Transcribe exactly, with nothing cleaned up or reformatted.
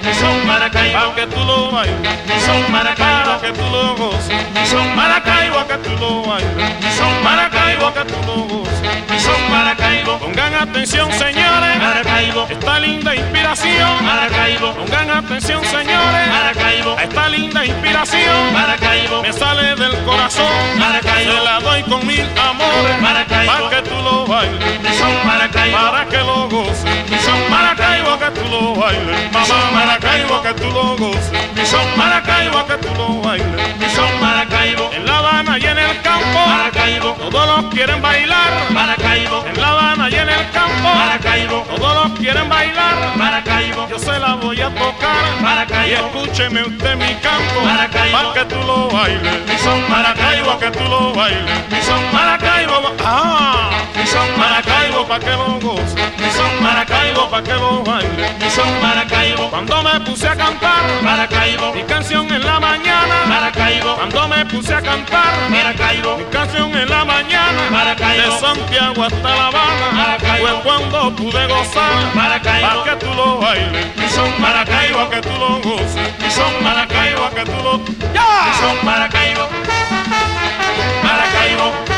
mi son Maracaibo, para que tú lo bailes, mi son Maracaibo, para que tú lo goces, mi son Maracaibo, para que tú lo bailes, mi son Maracaibo, para que tú lo goces. mi son Maracaibo, Pongan atención, señores, Maracaibo, esta linda inspiración. Maracaibo, Pongan atención, señores, Maracaibo, a esta linda inspiración. Maracaibo, Me sale del corazón, Maracaibo, se la doy con mil amores, Maracaibo, para que tú lo bailes, mi son Maracaibo, para que lo goces. mi son Maracaibo, Maracaibo, que tú lo bailes, mamá Maracaibo, que tú lo goces. mi son Maracaibo, Que tú lo bailes. mi son Maracaibo, En La Habana y en el campo, Maracaibo, todos los quieren bailar. Maracaibo, En La Habana y en el campo, Maracaibo, todos los quieren bailar. Maracaibo, Yo se la voy a tocar. Y Maracaibo, escúcheme usted mi canto, Maracaibo, para que tú lo bailes. mi son Maracaibo, Que tú lo bailes. mi son Maracaibo, ah, mi son Maracaibo, Maracaibo, pa' que lo goce. mi son Maracaibo, Pa' que lo baile. mi son Maracaibo, Cuando me puse a cantar Maracaibo, mi canción en la mañana, Maracaibo, cuando me puse a cantar Maracaibo, mi canción en la mañana, Maracaibo, de Santiago hasta La Habana, Maracaibo, fue cuando pude gozar. Maracaibo, Pa' que tú lo bailes, mi son Maracaibo, pa' que tú lo goces, mi son Maracaibo, pa' que tú lo... mi son Maracaibo, Maracaibo,